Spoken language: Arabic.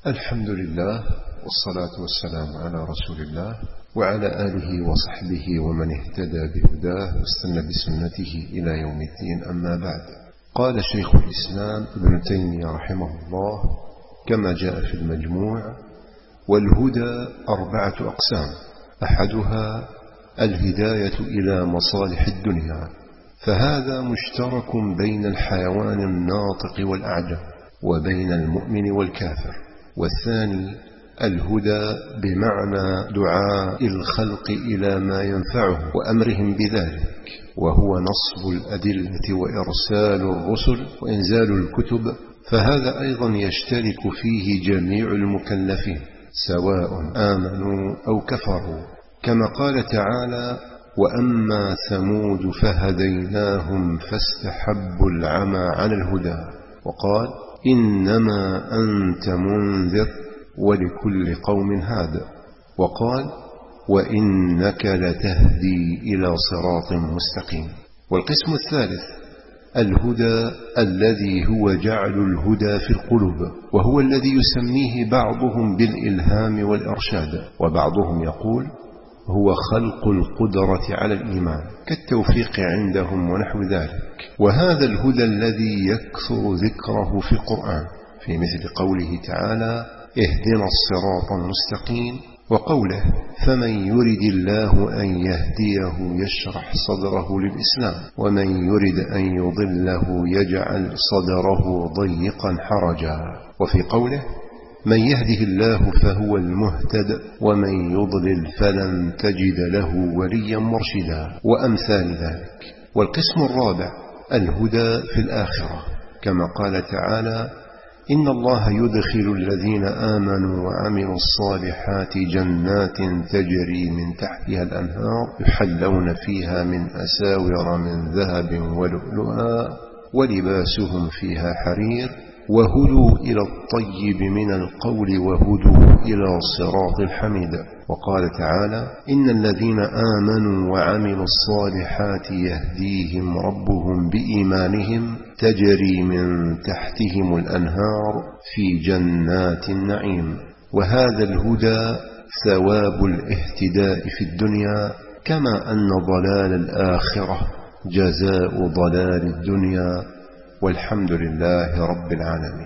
الحمد لله والصلاة والسلام على رسول الله وعلى آله وصحبه ومن اهتدى بهداه واستنى بسنته إلى يوم الدين. أما بعد، قال شيخ الإسلام ابن تيمية رحمه الله كما جاء في المجموع: والهدى 4 أقسام، أحدها الهداية إلى مصالح الدنيا، فهذا مشترك بين الحيوان الناطق والأعجم وبين المؤمن والكافر. والثاني الهدى بمعنى دعاء الخلق إلى ما ينفعه وأمرهم بذلك، وهو نصب الأدلة وإرسال الرسل وإنزال الكتب، فهذا أيضا يشترك فيه جميع المكلفين سواء آمنوا أو كفروا، كما قال تعالى: وأما ثمود فهديناهم فاستحبوا العمى على الهدى، وقال: إنما أنت منذر ولكل قوم هاد، وقال: وإنك لتهدي إلى صراط مستقيم. والقسم الثالث الهدى الذي هو جعل الهدى في القلوب، وهو الذي يسميه بعضهم بالإلهام والإرشاد، وبعضهم يقول هو خلق القدرة على الإيمان كالتوفيق عندهم ونحو ذلك. وهذا الهدى الذي يكثر ذكره في القرآن في مثل قوله تعالى: اهدنا الصراط المستقيم، وقوله: فمن يرد الله أن يهديه يشرح صدره للإسلام، ومن يرد أن يضله يجعل صدره ضيقا حرجا، وفي قوله: من يهده الله فهو المهتد ومن يضلل فلن تجد له وليا مرشدا، وأمثال ذلك. والقسم الرابع الهدى في الآخرة، كما قال تعالى: إن الله يدخل الذين آمنوا وعملوا الصالحات جنات تجري من تحتها الأنهار يحلون فيها من أساور من ذهب ولؤلؤا ولباسهم فيها حرير وهدوا إلى الطيب من القول وهدوا إلى صراط الحميد. وقال تعالى: إن الذين آمنوا وعملوا الصالحات يهديهم ربهم بإيمانهم تجري من تحتهم الأنهار في جنات النعيم. وهذا الهدى ثواب الاهتداء في الدنيا، كما أن ضلال الآخرة جزاء ضلال الدنيا. والحمد لله رب العالمين.